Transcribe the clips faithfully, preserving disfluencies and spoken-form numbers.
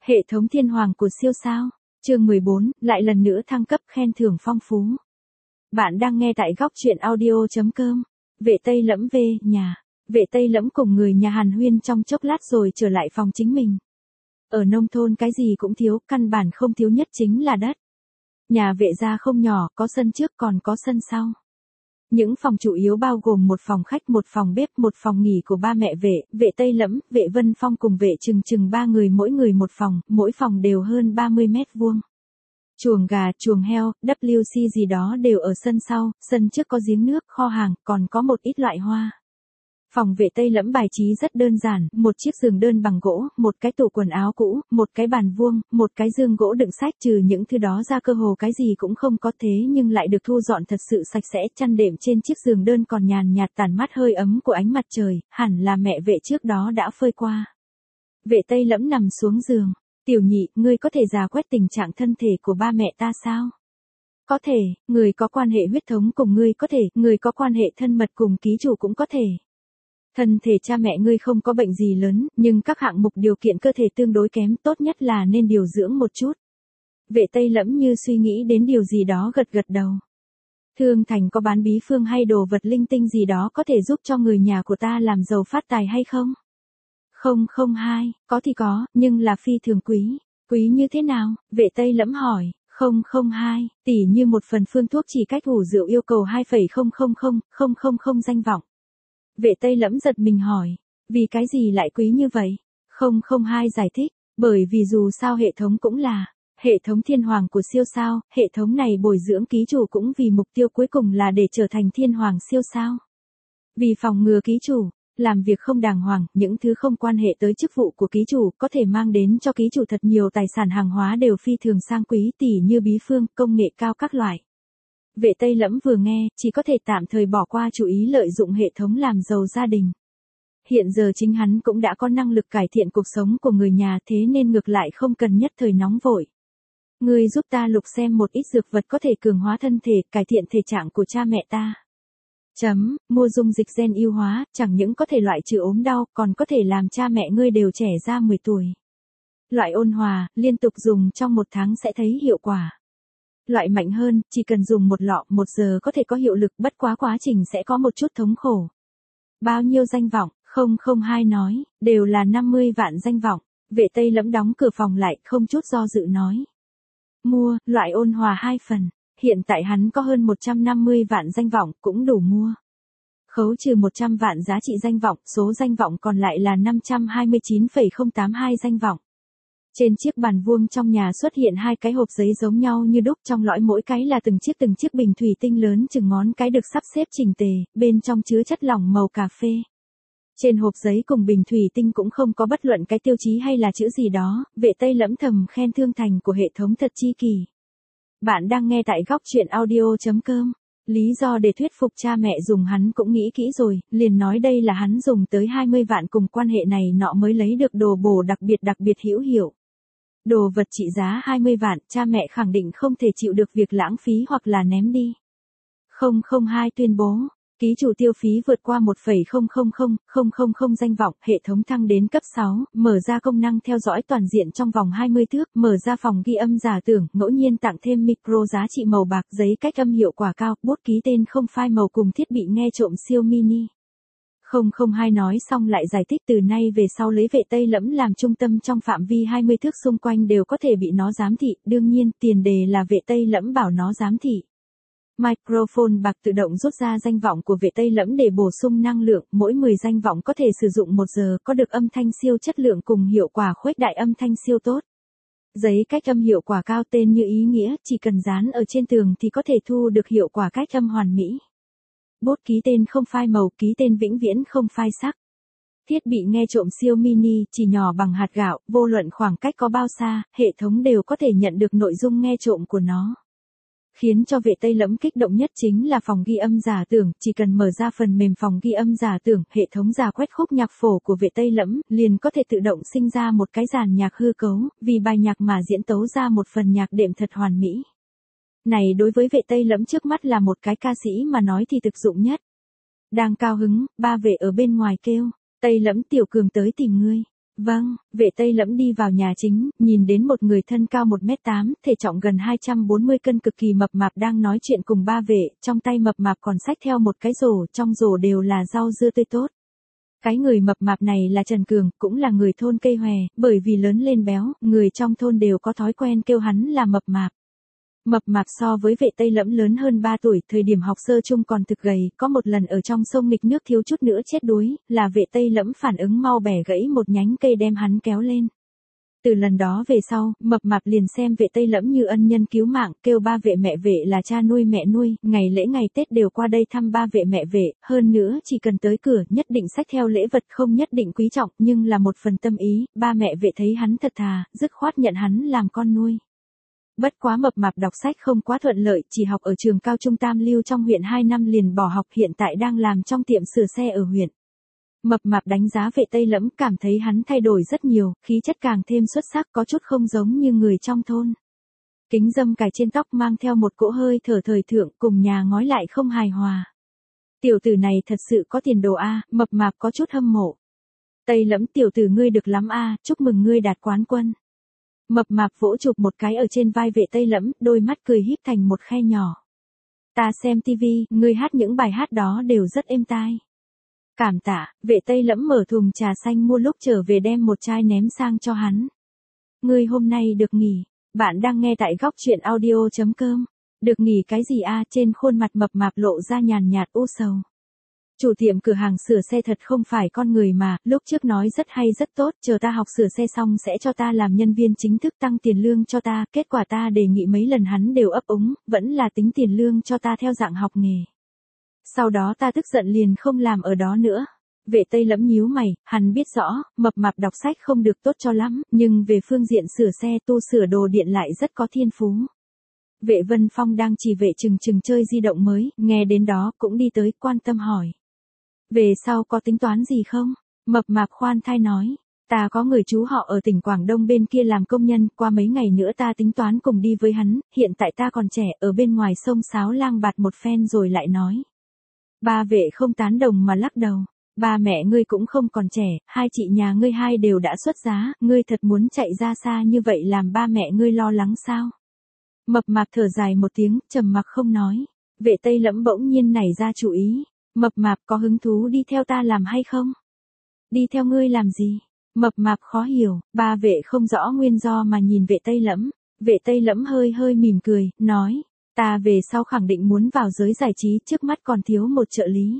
Hệ thống thiên hoàng của siêu sao. Chương mười bốn, lại lần nữa thăng cấp khen thưởng phong phú. Bạn đang nghe tại góc truyện audio chấm com. Vệ Tây Lẫm về nhà. Vệ Tây Lẫm cùng người nhà hàn huyên trong chốc lát rồi trở lại phòng chính mình. Ở nông thôn cái gì cũng thiếu, căn bản không thiếu nhất chính là đất. Nhà vệ gia không nhỏ, có sân trước còn có sân sau. Những phòng chủ yếu bao gồm một phòng khách, một phòng bếp, một phòng nghỉ của ba mẹ vệ, vệ Tây Lẫm, vệ Vân Phong cùng vệ Trừng Trừng ba người mỗi người một phòng, mỗi phòng đều hơn ba mươi mét vuông. Chuồng gà, chuồng heo, vê xê gì đó đều ở sân sau, sân trước có giếng nước, kho hàng, còn có một ít loại hoa. Phòng vệ Tây Lẫm bài trí rất đơn giản, một chiếc giường đơn bằng gỗ, một cái tủ quần áo cũ, một cái bàn vuông, một cái giường gỗ đựng sách, trừ những thứ đó ra cơ hồ cái gì cũng không có, thế nhưng lại được thu dọn thật sự sạch sẽ, chăn đệm trên chiếc giường đơn còn nhàn nhạt tản mát hơi ấm của ánh mặt trời, hẳn là mẹ vệ trước đó đã phơi qua. Vệ Tây Lẫm nằm xuống giường, "Tiểu Nhị, ngươi có thể rà quét tình trạng thân thể của ba mẹ ta sao?" "Có thể, người có quan hệ huyết thống cùng ngươi có thể, người có quan hệ thân mật cùng ký chủ cũng có thể. Thân thể cha mẹ ngươi không có bệnh gì lớn, nhưng các hạng mục điều kiện cơ thể tương đối kém, tốt nhất là nên điều dưỡng một chút." Vệ Tây Lẫm như suy nghĩ đến điều gì đó gật gật đầu. "Thương thành có bán bí phương hay đồ vật linh tinh gì đó có thể giúp cho người nhà của ta làm giàu phát tài hay không?" "Không không hai, có thì có, nhưng là phi thường quý." "Quý như thế nào?" Vệ Tây Lẫm hỏi. Không không hai, tỉ như một phần phương thuốc chỉ cách ủ rượu yêu cầu hai phẩy không không không không không không danh vọng. Vệ Tây Lẫm giật mình hỏi, vì cái gì lại quý như vậy? Không không hai giải thích, bởi vì dù sao hệ thống cũng là hệ thống thiên hoàng của siêu sao, hệ thống này bồi dưỡng ký chủ cũng vì mục tiêu cuối cùng là để trở thành thiên hoàng siêu sao. Vì phòng ngừa ký chủ làm việc không đàng hoàng, những thứ không quan hệ tới chức vụ của ký chủ có thể mang đến cho ký chủ thật nhiều tài sản hàng hóa đều phi thường sang quý, tỉ như bí phương, công nghệ cao các loại. Vệ Tây Lẫm vừa nghe, chỉ có thể tạm thời bỏ qua chủ ý lợi dụng hệ thống làm giàu gia đình. Hiện giờ chính hắn cũng đã có năng lực cải thiện cuộc sống của người nhà, thế nên ngược lại không cần nhất thời nóng vội. "Ngươi giúp ta lục xem một ít dược vật có thể cường hóa thân thể, cải thiện thể trạng của cha mẹ ta." Chấm, mua dung dịch gen ưu hóa, chẳng những có thể loại trừ ốm đau, còn có thể làm cha mẹ ngươi đều trẻ ra mười tuổi. Loại ôn hòa, liên tục dùng trong một tháng sẽ thấy hiệu quả. Loại mạnh hơn, chỉ cần dùng một lọ, một giờ có thể có hiệu lực, bất quá quá trình sẽ có một chút thống khổ. Bao nhiêu danh vọng? Không không hai nói, đều là năm mươi vạn danh vọng. Vệ Tây Lẫm đóng cửa phòng lại, không chút do dự nói. Mua, loại ôn hòa hai phần. Hiện tại hắn có hơn một trăm năm mươi vạn danh vọng, cũng đủ mua. Khấu trừ một trăm vạn giá trị danh vọng, số danh vọng còn lại là năm trăm hai mươi chín phẩy không tám hai danh vọng. Trên chiếc bàn vuông trong nhà xuất hiện hai cái hộp giấy giống nhau như đúc, trong lõi mỗi cái là từng chiếc từng chiếc bình thủy tinh lớn chừng ngón cái được sắp xếp chỉnh tề, bên trong chứa chất lỏng màu cà phê. Trên hộp giấy cùng bình thủy tinh cũng không có bất luận cái tiêu chí hay là chữ gì đó, Vệ Tây Lẫm thầm khen thương thành của hệ thống thật chi kỳ. Bạn đang nghe tại góc truyện audio chấm com. Lý do để thuyết phục cha mẹ dùng hắn cũng nghĩ kỹ rồi, liền nói đây là hắn dùng tới hai mươi vạn cùng quan hệ này nọ mới lấy được đồ bổ đặc biệt đặc biệt hữu hiệu. Đồ vật trị giá hai mươi vạn, cha mẹ khẳng định không thể chịu được việc lãng phí hoặc là ném đi. Không không hai tuyên bố, ký chủ tiêu phí vượt qua một phẩy không không không không không không danh vọng, hệ thống thăng đến cấp sáu, mở ra công năng theo dõi toàn diện trong vòng hai mươi thước, mở ra phòng ghi âm giả tưởng, ngẫu nhiên tặng thêm micro giá trị màu bạc, giấy cách âm hiệu quả cao, bút ký tên không phai màu cùng thiết bị nghe trộm siêu mini. Không không hai nói xong lại giải thích từ nay về sau lấy Vệ Tây Lẫm làm trung tâm, trong phạm vi hai mươi thước xung quanh đều có thể bị nó giám thị, đương nhiên tiền đề là Vệ Tây Lẫm bảo nó giám thị. Microphone bạc tự động rút ra danh vọng của Vệ Tây Lẫm để bổ sung năng lượng, mỗi mười danh vọng có thể sử dụng một giờ, có được âm thanh siêu chất lượng cùng hiệu quả khuếch đại âm thanh siêu tốt. Giấy cách âm hiệu quả cao tên như ý nghĩa, chỉ cần dán ở trên tường thì có thể thu được hiệu quả cách âm hoàn mỹ. Bút ký tên không phai màu, ký tên vĩnh viễn không phai sắc. Thiết bị nghe trộm siêu mini, chỉ nhỏ bằng hạt gạo, vô luận khoảng cách có bao xa, hệ thống đều có thể nhận được nội dung nghe trộm của nó. Khiến cho Vệ Tây Lẫm kích động nhất chính là phòng ghi âm giả tưởng, chỉ cần mở ra phần mềm phòng ghi âm giả tưởng, hệ thống giả quét khúc nhạc phổ của Vệ Tây Lẫm, liền có thể tự động sinh ra một cái dàn nhạc hư cấu, vì bài nhạc mà diễn tấu ra một phần nhạc đệm thật hoàn mỹ. Này đối với Vệ Tây Lẫm trước mắt là một cái ca sĩ mà nói thì thực dụng nhất. Đang cao hứng, ba vệ ở bên ngoài kêu, Tây Lẫm tiểu cường tới tìm ngươi. Vâng, vệ Tây Lẫm đi vào nhà chính, nhìn đến một người thân cao một mét tám, thể trọng gần hai trăm bốn mươi cân cực kỳ mập mạp đang nói chuyện cùng ba vệ, trong tay mập mạp còn xách theo một cái rổ, trong rổ đều là rau dưa tươi tốt. Cái người mập mạp này là Trần Cường, cũng là người thôn Cây Hòe, bởi vì lớn lên béo, người trong thôn đều có thói quen kêu hắn là mập mạp. Mập mạp so với vệ Tây Lẫm lớn hơn ba tuổi, thời điểm học sơ chung còn thực gầy, có một lần ở trong sông nghịch nước thiếu chút nữa chết đuối, là vệ Tây Lẫm phản ứng mau bẻ gãy một nhánh cây đem hắn kéo lên. Từ lần đó về sau, mập mạp liền xem vệ Tây Lẫm như ân nhân cứu mạng, kêu ba vệ mẹ vệ là cha nuôi mẹ nuôi, ngày lễ ngày Tết đều qua đây thăm ba vệ mẹ vệ, hơn nữa chỉ cần tới cửa nhất định xách theo lễ vật không nhất định quý trọng, nhưng là một phần tâm ý, ba mẹ vệ thấy hắn thật thà, dứt khoát nhận hắn làm con nuôi. Bất quá mập mạp đọc sách không quá thuận lợi, chỉ học ở trường cao trung Tam Lưu trong huyện hai năm liền bỏ học, hiện tại đang làm trong tiệm sửa xe ở huyện. Mập mạp đánh giá vệ Tây Lẫm, cảm thấy hắn thay đổi rất nhiều, khí chất càng thêm xuất sắc, có chút không giống như người trong thôn. Kính râm cài trên tóc mang theo một cỗ hơi thở thời thượng, cùng nhà ngói lại không hài hòa. Tiểu tử này thật sự có tiền đồ a, mập mạp có chút hâm mộ. Tây Lẫm tiểu tử ngươi được lắm a, chúc mừng ngươi đạt quán quân. Mập mạp vỗ chụp một cái ở trên vai vệ Tây Lẫm, đôi mắt cười híp thành một khe nhỏ. Ta xem tivi, ngươi hát những bài hát đó đều rất êm tai. Cảm tạ, vệ Tây Lẫm mở thùng trà xanh mua lúc trở về đem một chai ném sang cho hắn. Ngươi hôm nay được nghỉ, bạn đang nghe tại góc truyện audio chấm com. Được nghỉ cái gì a? Trên khuôn mặt mập mạp lộ ra nhàn nhạt u sầu. Chủ tiệm cửa hàng sửa xe thật không phải con người mà, lúc trước nói rất hay rất tốt, chờ ta học sửa xe xong sẽ cho ta làm nhân viên chính thức tăng tiền lương cho ta, kết quả ta đề nghị mấy lần hắn đều ấp úng, vẫn là tính tiền lương cho ta theo dạng học nghề. Sau đó ta tức giận liền không làm ở đó nữa. Vệ Tây Lẫm nhíu mày, hắn biết rõ, mập mạp đọc sách không được tốt cho lắm, nhưng về phương diện sửa xe tu sửa đồ điện lại rất có thiên phú. Vệ Vân Phong đang chỉ vệ chừng chừng chơi di động mới, nghe đến đó cũng đi tới quan tâm hỏi. Về sau có tính toán gì không? Mập mạp khoan thai nói. Ta có người chú họ ở tỉnh Quảng Đông bên kia làm công nhân, qua mấy ngày nữa ta tính toán cùng đi với hắn, hiện tại ta còn trẻ, ở bên ngoài sông sáo lang bạt một phen rồi lại nói. Ba vệ không tán đồng mà lắc đầu. Ba mẹ ngươi cũng không còn trẻ, hai chị nhà ngươi hai đều đã xuất giá, ngươi thật muốn chạy ra xa như vậy làm ba mẹ ngươi lo lắng sao? Mập mạp thở dài một tiếng, trầm mặc không nói. Vệ Tây Lẫm bỗng nhiên nảy ra chủ ý. Mập mạp có hứng thú đi theo ta làm hay không? Đi theo ngươi làm gì? Mập mạp khó hiểu, ba vệ không rõ nguyên do mà nhìn vệ Tây Lẫm. Vệ Tây Lẫm hơi hơi mỉm cười, nói. Ta về sau khẳng định muốn vào giới giải trí, trước mắt còn thiếu một trợ lý.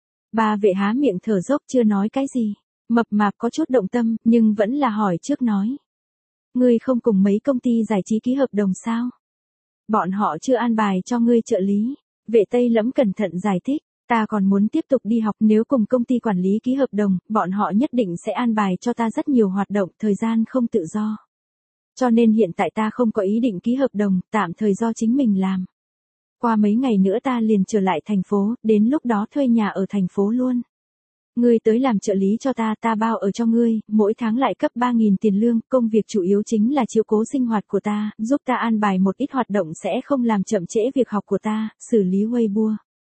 Ba vệ há miệng thở dốc chưa nói cái gì. Mập mạp có chút động tâm, nhưng vẫn là hỏi trước nói. Ngươi không cùng mấy công ty giải trí ký hợp đồng sao? Bọn họ chưa an bài cho ngươi trợ lý. Vệ Tây Lẫm cẩn thận giải thích. Ta còn muốn tiếp tục đi học, nếu cùng công ty quản lý ký hợp đồng, bọn họ nhất định sẽ an bài cho ta rất nhiều hoạt động, thời gian không tự do. Cho nên hiện tại ta không có ý định ký hợp đồng, tạm thời do chính mình làm. Qua mấy ngày nữa ta liền trở lại thành phố, đến lúc đó thuê nhà ở thành phố luôn. Ngươi tới làm trợ lý cho ta, ta bao ở cho ngươi, mỗi tháng lại cấp ba nghìn tiền lương, công việc chủ yếu chính là chiếu cố sinh hoạt của ta, giúp ta an bài một ít hoạt động sẽ không làm chậm trễ việc học của ta, xử lý Weibo.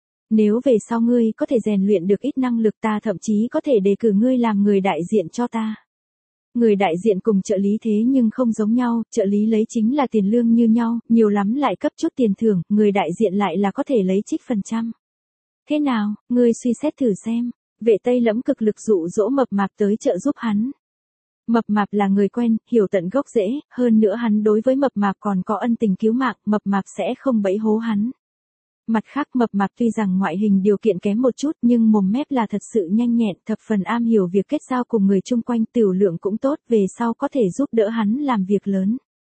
Nếu về sau ngươi có thể rèn luyện được ít năng lực, ta thậm chí có thể đề cử ngươi làm người đại diện cho ta. Người đại diện cùng trợ lý thế nhưng không giống nhau, trợ lý lấy chính là tiền lương như nhau, nhiều lắm lại cấp chút tiền thưởng, người đại diện lại là có thể lấy trích phần trăm. Thế nào, ngươi suy xét thử xem. Vệ Tây Lẫm cực lực dụ dỗ mập mạp tới trợ giúp hắn. Mập mạp là người quen, hiểu tận gốc rễ, hơn nữa hắn đối với mập mạp còn có ân tình cứu mạng, mập mạp sẽ không bẫy hố hắn. Mặt khác mập mạp tuy rằng ngoại hình điều kiện kém một chút nhưng mồm mép là thật sự nhanh nhẹn, thập phần am hiểu việc kết giao cùng người chung quanh, tiểu lượng cũng tốt, về sau có thể giúp đỡ hắn làm việc lớn.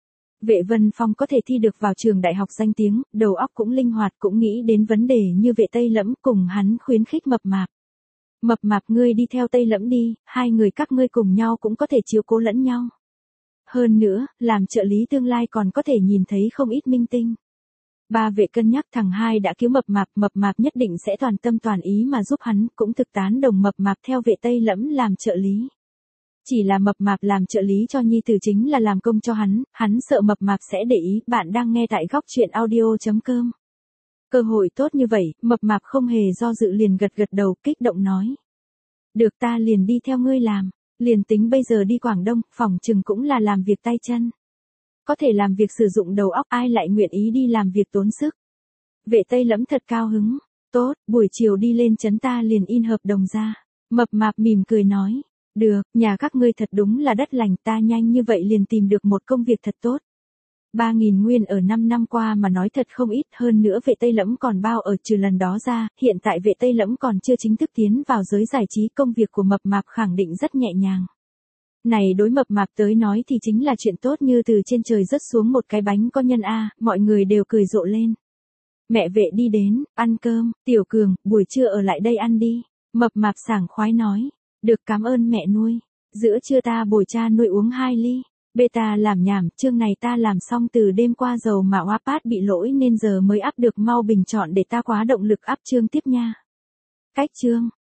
Vệ Vân Phong có thể thi được vào trường đại học danh tiếng, đầu óc cũng linh hoạt, cũng nghĩ đến vấn đề như vệ Tây Lẫm, cùng hắn khuyến khích mập mạp. Mập mạp ngươi đi theo Tây Lẫm đi, hai người các ngươi cùng nhau cũng có thể chiếu cố lẫn nhau. Hơn nữa, làm trợ lý tương lai còn có thể nhìn thấy không ít minh tinh. Ba vệ cân nhắc thằng hai đã cứu mập mạp, mập mạp nhất định sẽ toàn tâm toàn ý mà giúp hắn, cũng thực tán đồng mập mạp theo vệ Tây Lẫm làm trợ lý. Chỉ là mập mạp làm trợ lý cho nhi tử chính là làm công cho hắn, hắn sợ mập mạp sẽ để ý. Bạn đang nghe tại góc truyện audio chấm com. Cơ hội tốt như vậy, mập mạp không hề do dự liền gật gật đầu, kích động nói. Được, ta liền đi theo ngươi làm. Liền tính bây giờ đi Quảng Đông, phòng chừng cũng là làm việc tay chân. Có thể làm việc sử dụng đầu óc, ai lại nguyện ý đi làm việc tốn sức. Vệ Tây Lẫm thật cao hứng. Tốt, buổi chiều đi lên trấn ta liền in hợp đồng ra. Mập mạp mỉm cười nói. Được, nhà các ngươi thật đúng là đất lành, ta nhanh như vậy liền tìm được một công việc thật tốt. Ba nghìn nguyên ở năm năm qua mà nói thật không ít, hơn nữa Vệ Tây Lẫm còn bao ở, trừ lần đó ra, hiện tại Vệ Tây Lẫm còn chưa chính thức tiến vào giới giải trí, công việc của mập mạp khẳng định rất nhẹ nhàng. Này đối mập mạp tới nói thì chính là chuyện tốt như từ trên trời rớt xuống một cái bánh có nhân a, mọi người đều cười rộ lên. Mẹ Vệ đi đến, ăn cơm, Tiểu Cường, buổi trưa ở lại đây ăn đi. Mập mạp sảng khoái nói, được cảm ơn mẹ nuôi, giữa trưa ta bồi cha nuôi uống hai ly. Beta làm nhảm, chương này ta làm xong từ đêm qua dầu mà Wattpad bị lỗi nên giờ mới up được, mau bình chọn để ta quá động lực up chương tiếp nha. Cách chương